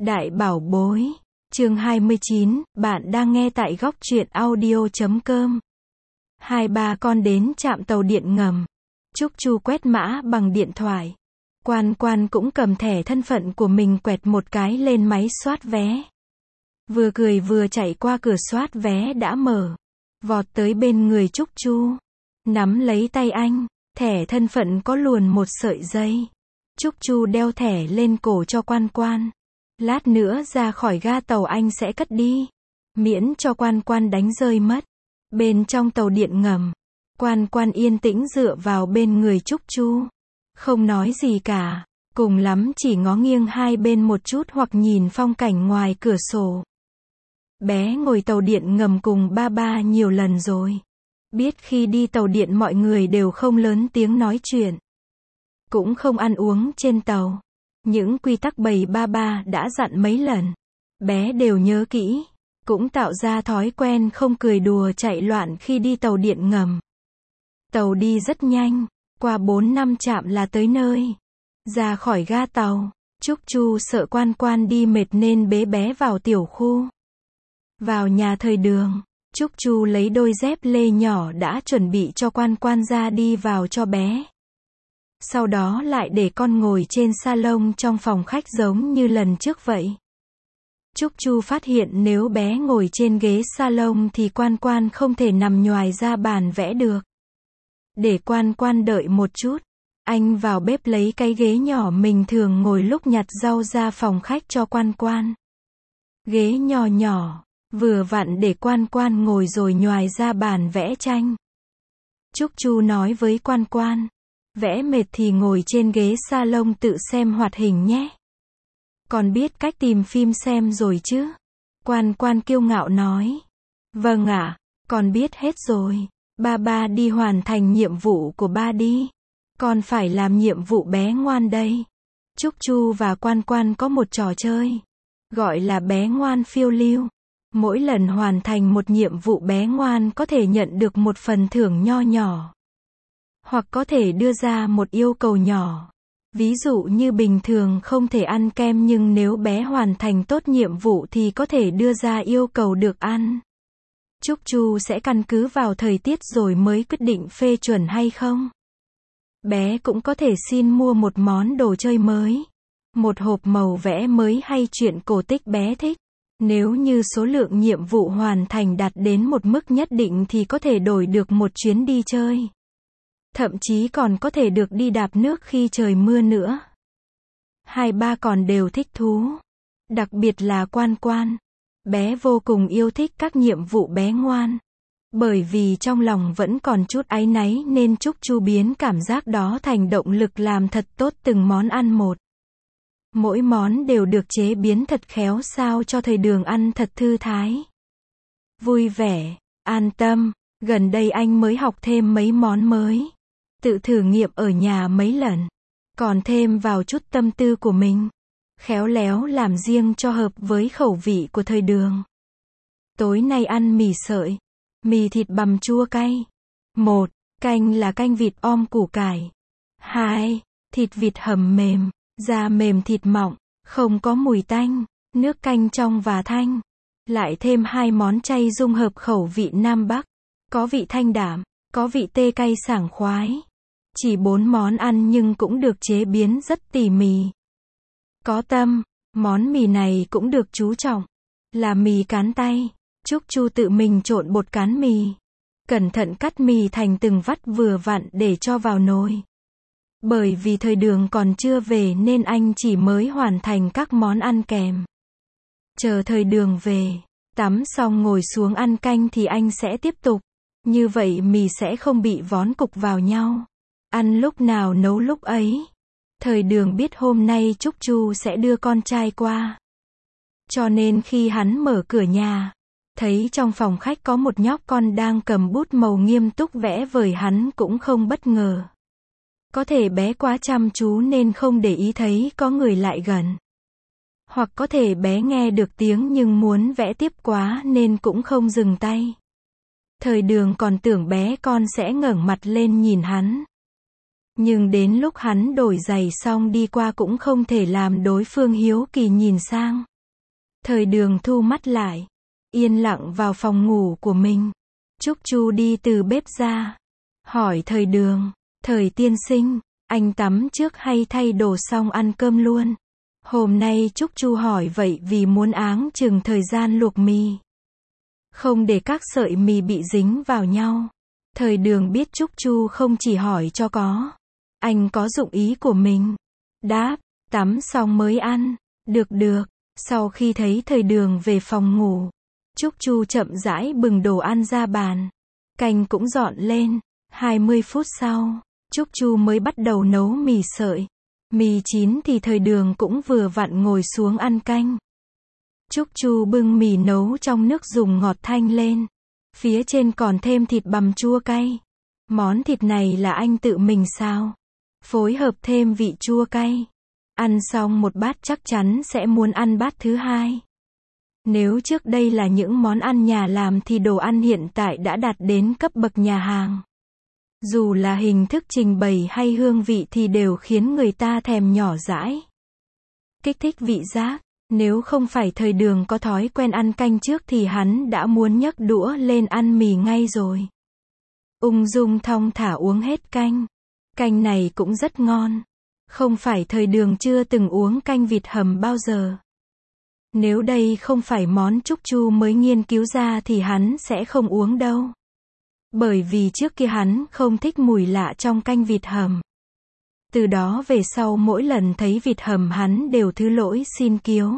Đại bảo bối. Chương 29, bạn đang nghe tại góc truyện audio.com. Hai ba con đến trạm tàu điện ngầm. Trúc Chu quét mã bằng điện thoại. Quan Quan cũng cầm thẻ thân phận của mình quẹt một cái lên máy soát vé. Vừa cười vừa chạy qua cửa soát vé đã mở. Vọt tới bên người Trúc Chu. Nắm lấy tay anh. Thẻ thân phận có luồn một sợi dây. Trúc Chu đeo thẻ lên cổ cho Quan Quan. Lát nữa ra khỏi ga tàu anh sẽ cất đi. Miễn cho Quan Quan đánh rơi mất. Bên trong tàu điện ngầm. Quan Quan yên tĩnh dựa vào bên người Trúc Chu. Không nói gì cả. Cùng lắm chỉ ngó nghiêng hai bên một chút hoặc nhìn phong cảnh ngoài cửa sổ. Bé ngồi tàu điện ngầm cùng ba ba nhiều lần rồi. Biết khi đi tàu điện mọi người đều không lớn tiếng nói chuyện. Cũng không ăn uống trên tàu. Những quy tắc bầy ba ba đã dặn mấy lần. Bé đều nhớ kỹ. Cũng tạo ra thói quen không cười đùa chạy loạn khi đi tàu điện ngầm. Tàu đi rất nhanh. Qua 4-5 trạm là tới nơi. Ra khỏi ga tàu. Trúc Chu sợ Quan Quan đi mệt nên bế bé vào tiểu khu. Vào nhà thời Đường. Trúc Chu lấy đôi dép lê nhỏ đã chuẩn bị cho Quan Quan ra đi vào cho bé. Sau đó lại để con ngồi trên salon trong phòng khách giống như lần trước vậy. Trúc Chu phát hiện nếu bé ngồi trên ghế salon thì Quan Quan không thể nằm nhoài ra bàn vẽ được. Để Quan Quan đợi một chút. Anh vào bếp lấy cái ghế nhỏ mình thường ngồi lúc nhặt rau ra phòng khách cho Quan Quan. Ghế nhỏ nhỏ, vừa vặn để Quan Quan ngồi rồi nhoài ra bàn vẽ tranh. Trúc Chu nói với Quan Quan. Vẽ mệt thì ngồi trên ghế salon tự xem hoạt hình nhé. Con biết cách tìm phim xem rồi chứ? Quan Quan kiêu ngạo nói. Vâng ạ, con biết hết rồi. Ba đi hoàn thành nhiệm vụ của ba đi. Con phải làm nhiệm vụ bé ngoan đây. Trúc Chu và Quan Quan có một trò chơi. Gọi là bé ngoan phiêu lưu. Mỗi lần hoàn thành một nhiệm vụ bé ngoan có thể nhận được một phần thưởng nho nhỏ. Hoặc có thể đưa ra một yêu cầu nhỏ. Ví dụ như bình thường không thể ăn kem nhưng nếu bé hoàn thành tốt nhiệm vụ thì có thể đưa ra yêu cầu được ăn. Trúc Chu sẽ căn cứ vào thời tiết rồi mới quyết định phê chuẩn hay không. Bé cũng có thể xin mua một món đồ chơi mới. Một hộp màu vẽ mới hay chuyện cổ tích bé thích. Nếu như số lượng nhiệm vụ hoàn thành đạt đến một mức nhất định thì có thể đổi được một chuyến đi chơi. Thậm chí còn có thể được đi đạp nước khi trời mưa nữa. Hai ba còn đều thích thú. Đặc biệt là Quan Quan. Bé vô cùng yêu thích các nhiệm vụ bé ngoan. Bởi vì trong lòng vẫn còn chút áy náy nên Trúc Chu biến cảm giác đó thành động lực làm thật tốt từng món ăn một. Mỗi món đều được chế biến thật khéo sao cho thời Đường ăn thật thư thái. Vui vẻ, an tâm, gần đây anh mới học thêm mấy món mới. Tự thử nghiệm ở nhà mấy lần. Còn thêm vào chút tâm tư của mình. Khéo léo làm riêng cho hợp với khẩu vị của thời Đường. Tối nay ăn mì sợi. Mì thịt bằm chua cay. 1. Canh là canh vịt om củ cải. 2. Thịt vịt hầm mềm. Da mềm thịt mọng. Không có mùi tanh. Nước canh trong và thanh. Lại thêm 2 món chay dung hợp khẩu vị Nam Bắc. Có vị thanh đạm. Có vị tê cay sảng khoái. Chỉ 4 món ăn nhưng cũng được chế biến rất tỉ mỉ. Có tâm. Món mì này cũng được chú trọng. Là mì cán tay. Trúc Chu tự mình trộn bột cán mì. Cẩn thận cắt mì thành từng vắt vừa vặn để cho vào nồi. Bởi vì thời Đường còn chưa về nên anh chỉ mới hoàn thành các món ăn kèm. Chờ thời Đường về, tắm xong ngồi xuống ăn canh thì anh sẽ tiếp tục. Như vậy mì sẽ không bị vón cục vào nhau. Ăn lúc nào nấu lúc ấy. Thời Đường biết hôm nay Trúc Chu sẽ đưa con trai qua. Cho nên khi hắn mở cửa nhà, thấy trong phòng khách có một nhóc con đang cầm bút màu nghiêm túc vẽ vời hắn cũng không bất ngờ. Có thể bé quá chăm chú nên không để ý thấy có người lại gần. Hoặc có thể bé nghe được tiếng nhưng muốn vẽ tiếp quá nên cũng không dừng tay. Thời Đường còn tưởng bé con sẽ ngẩng mặt lên nhìn hắn. Nhưng đến lúc hắn đổi giày xong đi qua cũng không thể làm đối phương hiếu kỳ nhìn sang. Thời Đường thu mắt lại, yên lặng vào phòng ngủ của mình. Trúc Chu đi từ bếp ra, hỏi Thời Đường, Thời tiên sinh, anh tắm trước hay thay đồ xong ăn cơm luôn? Hôm nay Trúc Chu hỏi vậy vì muốn áng chừng thời gian luộc mì, không để các sợi mì bị dính vào nhau. Thời Đường biết Trúc Chu không chỉ hỏi cho có, anh có dụng ý của mình. Đáp, tắm xong mới ăn. Được được. Sau khi thấy Thời Đường về phòng ngủ, Trúc Chu chậm rãi bừng đồ ăn ra bàn. Canh cũng dọn lên. 20 phút sau, Trúc Chu mới bắt đầu nấu mì sợi. Mì chín thì Thời Đường cũng vừa vặn ngồi xuống ăn canh. Trúc Chu bưng mì nấu trong nước dùng ngọt thanh lên. Phía trên còn thêm thịt bằm chua cay. Món thịt này là anh tự mình xào, phối hợp thêm vị chua cay. Ăn xong một bát chắc chắn sẽ muốn ăn bát thứ hai. Nếu trước đây là những món ăn nhà làm thì đồ ăn hiện tại đã đạt đến cấp bậc nhà hàng. Dù là hình thức trình bày hay hương vị thì đều khiến người ta thèm nhỏ dãi, kích thích vị giác. Nếu không phải Thời Đường có thói quen ăn canh trước thì hắn đã muốn nhấc đũa lên ăn mì ngay rồi. Ung dung thong thả uống hết canh. Canh này cũng rất ngon. Không phải Thời Đường chưa từng uống canh vịt hầm bao giờ. Nếu đây không phải món Trúc Chu mới nghiên cứu ra thì hắn sẽ không uống đâu. Bởi vì trước kia hắn không thích mùi lạ trong canh vịt hầm. Từ đó về sau mỗi lần thấy vịt hầm hắn đều thứ lỗi xin kiếu.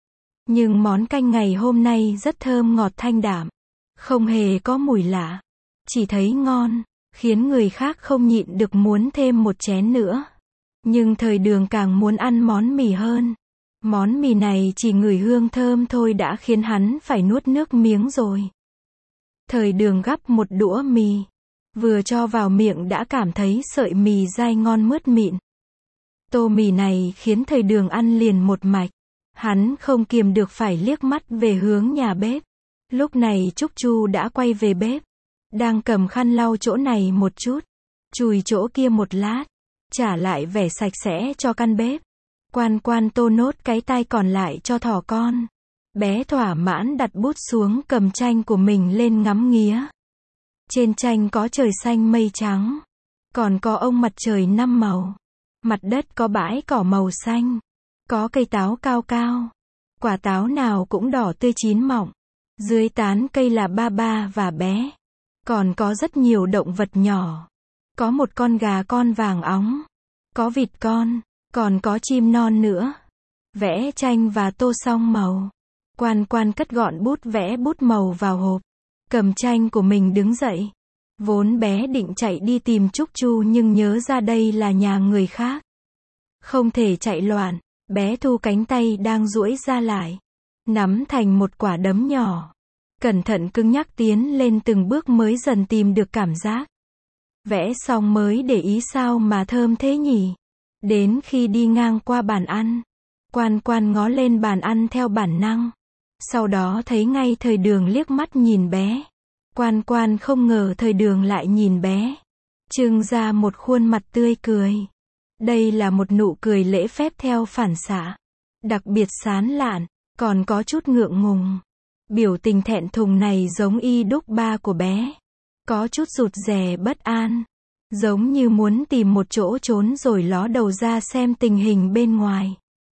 Nhưng món canh ngày hôm nay rất thơm ngọt thanh đạm, không hề có mùi lạ, chỉ thấy ngon, khiến người khác không nhịn được muốn thêm một chén nữa. Nhưng Thời Đường càng muốn ăn món mì hơn. Món mì này chỉ ngửi hương thơm thôi đã khiến hắn phải nuốt nước miếng rồi. Thời Đường gắp một đũa mì, vừa cho vào miệng đã cảm thấy sợi mì dai ngon mướt mịn. Tô mì này khiến Thời Đường ăn liền một mạch. Hắn không kiềm được phải liếc mắt về hướng nhà bếp. Lúc này Trúc Chu đã quay về bếp, đang cầm khăn lau chỗ này một chút, chùi chỗ kia một lát, trả lại vẻ sạch sẽ cho căn bếp. Quan Quan tô nốt cái tai còn lại cho thỏ con. Bé thỏa mãn đặt bút xuống cầm tranh của mình lên ngắm nghía. Trên tranh có trời xanh mây trắng, còn có ông mặt trời 5 màu. Mặt đất có bãi cỏ màu xanh, có cây táo cao cao. Quả táo nào cũng đỏ tươi chín mọng. Dưới tán cây là ba ba và bé. Còn có rất nhiều động vật nhỏ. Có một con gà con vàng óng. Có vịt con, còn có chim non nữa. Vẽ tranh và tô xong màu. Quan Quan cất gọn bút vẽ bút màu vào hộp, cầm tranh của mình đứng dậy. Vốn bé định chạy đi tìm Trúc Chu nhưng nhớ ra đây là nhà người khác, không thể chạy loạn. Bé thu cánh tay đang duỗi ra lại, nắm thành một quả đấm nhỏ. Cẩn thận cứng nhắc tiến lên từng bước mới dần tìm được cảm giác. Vẽ xong mới để ý sao mà thơm thế nhỉ. Đến khi đi ngang qua bàn ăn, Quan Quan ngó lên bàn ăn theo bản năng. Sau đó thấy ngay Thời Đường liếc mắt nhìn bé. Quan Quan không ngờ Thời Đường lại nhìn bé, trưng ra một khuôn mặt tươi cười. Đây là một nụ cười lễ phép theo phản xạ, đặc biệt sán lạn, còn có chút ngượng ngùng. Biểu tình thẹn thùng này giống y đúc ba của bé. Có chút rụt rè bất an, giống như muốn tìm một chỗ trốn rồi ló đầu ra xem tình hình bên ngoài.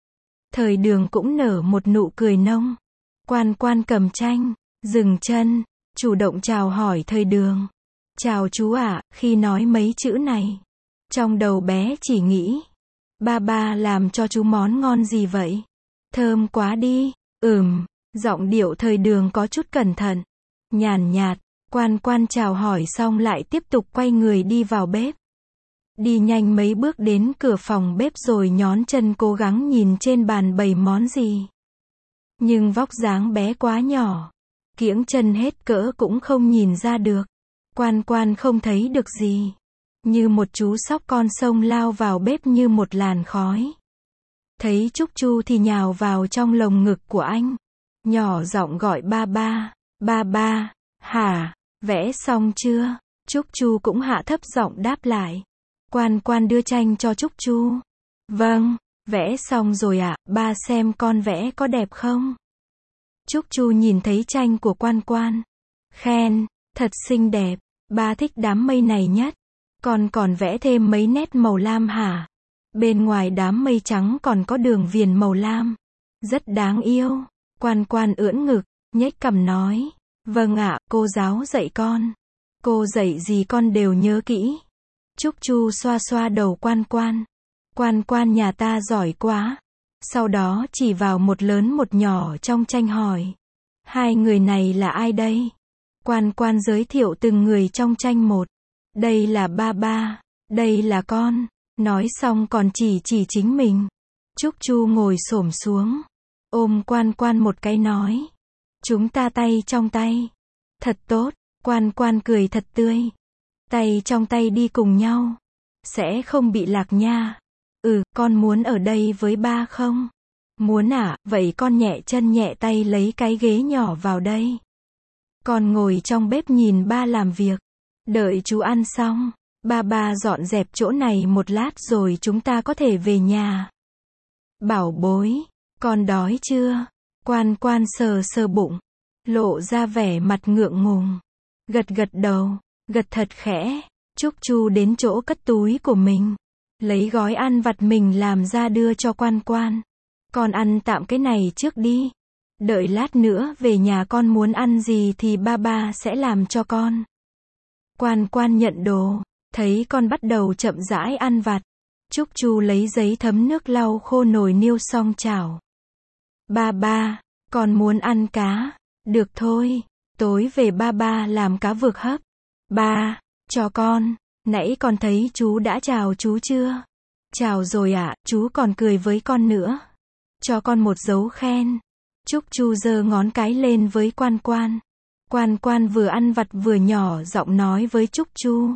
Thời Đường cũng nở một nụ cười nông. Quan Quan cầm tranh, dừng chân, chủ động chào hỏi Thời Đường. Chào chú ạ. Khi nói mấy chữ này, trong đầu bé chỉ nghĩ, ba ba làm cho chú món ngon gì vậy? Thơm quá đi. Giọng điệu Thời Đường có chút cẩn thận, nhàn nhạt. Quan Quan chào hỏi xong lại tiếp tục quay người đi vào bếp. Đi nhanh mấy bước đến cửa phòng bếp rồi nhón chân cố gắng nhìn trên bàn bày món gì. Nhưng vóc dáng bé quá nhỏ, kiễng chân hết cỡ cũng không nhìn ra được. Quan Quan không thấy được gì. Như một chú sóc con sông lao vào bếp như một làn khói. Thấy Trúc Chu thì nhào vào trong lồng ngực của anh, nhỏ giọng gọi ba ba. Ba ba, hả, vẽ xong chưa? Trúc Chu cũng hạ thấp giọng đáp lại. Quan Quan đưa tranh cho Trúc Chu. Vâng, vẽ xong rồi ạ, ba xem con vẽ có đẹp không? Trúc Chu nhìn thấy tranh của Quan Quan. Khen, thật xinh đẹp, ba thích đám mây này nhất. Con còn vẽ thêm mấy nét màu lam hả? Bên ngoài đám mây trắng còn có đường viền màu lam. Rất đáng yêu. Quan Quan ưỡn ngực, nhếch cằm nói. Vâng ạ, cô giáo dạy con. Cô dạy gì con đều nhớ kỹ. Trúc Chu xoa xoa đầu Quan Quan. Quan Quan nhà ta giỏi quá. Sau đó chỉ vào một lớn một nhỏ trong tranh hỏi. Hai người này là ai đây? Quan Quan giới thiệu từng người trong tranh một. Đây là ba ba, đây là con. Nói xong còn chỉ chính mình. Trúc Chu ngồi xổm xuống, ôm Quan Quan một cái nói. Chúng ta tay trong tay. Thật tốt, Quan Quan cười thật tươi. Tay trong tay đi cùng nhau. Sẽ không bị lạc nha. Con muốn ở đây với ba không? Muốn ạ, vậy con nhẹ chân nhẹ tay lấy cái ghế nhỏ vào đây. Con ngồi trong bếp nhìn ba làm việc. Đợi chú ăn xong, ba dọn dẹp chỗ này một lát rồi chúng ta có thể về nhà. Bảo bối, con đói chưa? Quan Quan sờ sờ bụng, lộ ra vẻ mặt ngượng ngùng. Gật đầu, gật thật khẽ. Trúc Chu đến chỗ cất túi của mình, lấy gói ăn vặt mình làm ra đưa cho Quan Quan. Con ăn tạm cái này trước đi. Đợi lát nữa về nhà con muốn ăn gì thì ba sẽ làm cho con. Quan Quan nhận đồ, thấy con bắt đầu chậm rãi ăn vặt. Trúc Chu lấy giấy thấm nước lau khô nồi niêu xong chảo. Ba, con muốn ăn cá. Được thôi, tối về ba làm cá vược hấp. Ba, cho con, nãy con thấy chú đã chào chú chưa? Chào rồi ạ, chú còn cười với con nữa. Cho con một dấu khen. Trúc Chu giơ ngón cái lên với Quan Quan. Quan Quan vừa ăn vặt vừa nhỏ giọng nói với Trúc Chu.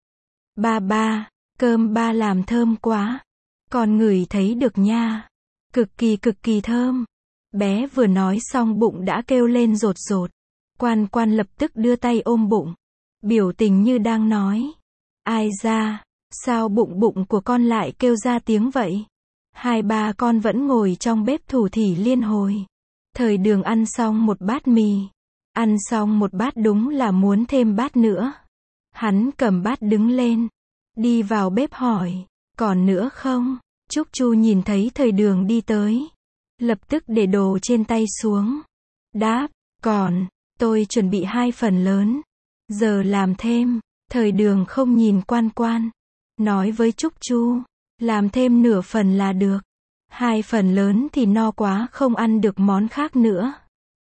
Ba, cơm ba làm thơm quá. Con ngửi thấy được nha. Cực kỳ thơm. Bé vừa nói xong bụng đã kêu lên rột rột. Quan Quan lập tức đưa tay ôm bụng. Biểu tình như đang nói. Ai ra, sao bụng của con lại kêu ra tiếng vậy? Hai ba con vẫn ngồi trong bếp thủ thỉ liên hồi. Thời Đường ăn xong một bát mì. Ăn xong một bát đúng là muốn thêm bát nữa. Hắn cầm bát đứng lên. Đi vào bếp hỏi. Còn nữa không? Trúc Chu nhìn thấy Thời Đường đi tới. Lập tức để đồ trên tay xuống. Đáp. Còn. Tôi chuẩn bị 2 phần lớn. Giờ làm thêm. Thời Đường không nhìn Quan Quan. Nói với Trúc Chu. Làm thêm nửa phần là được. 2 phần lớn thì no quá không ăn được món khác nữa.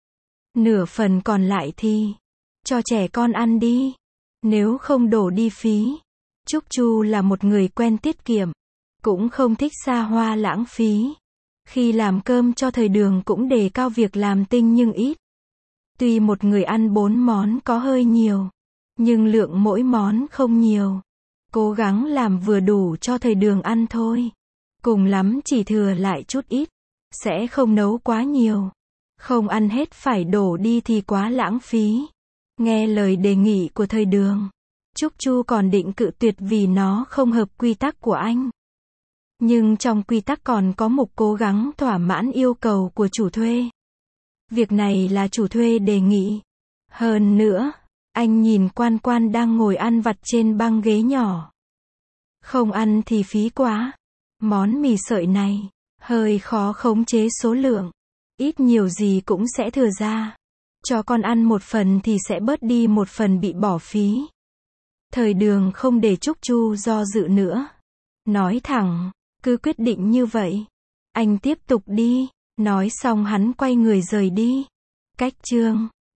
Nửa phần còn lại thì cho trẻ con ăn đi. Nếu không đổ đi phí. Trúc Chu là một người quen tiết kiệm. Cũng không thích xa hoa lãng phí. Khi làm cơm cho Thời Đường cũng đề cao việc làm tinh nhưng ít. Tuy một người ăn 4 món có hơi nhiều. Nhưng lượng mỗi món không nhiều. Cố gắng làm vừa đủ cho Thời Đường ăn thôi. Cùng lắm chỉ thừa lại chút ít. Sẽ không nấu quá nhiều. Không ăn hết phải đổ đi thì quá lãng phí. Nghe lời đề nghị của Thời Đường. Trúc Chu còn định cự tuyệt vì nó không hợp quy tắc của anh. Nhưng trong quy tắc còn có mục cố gắng thỏa mãn yêu cầu của chủ thuê. Việc này là chủ thuê đề nghị. Hơn nữa, anh nhìn Quan Quan đang ngồi ăn vặt trên băng ghế nhỏ. Không ăn thì phí quá. Món mì sợi này hơi khó khống chế số lượng. Ít nhiều gì cũng sẽ thừa ra. Cho con ăn 1 phần thì sẽ bớt đi 1 phần bị bỏ phí. Thời Đường không để Trúc Chu do dự nữa. Nói thẳng, cứ quyết định như vậy. Anh tiếp tục đi. Nói xong hắn quay người rời đi. Cách chương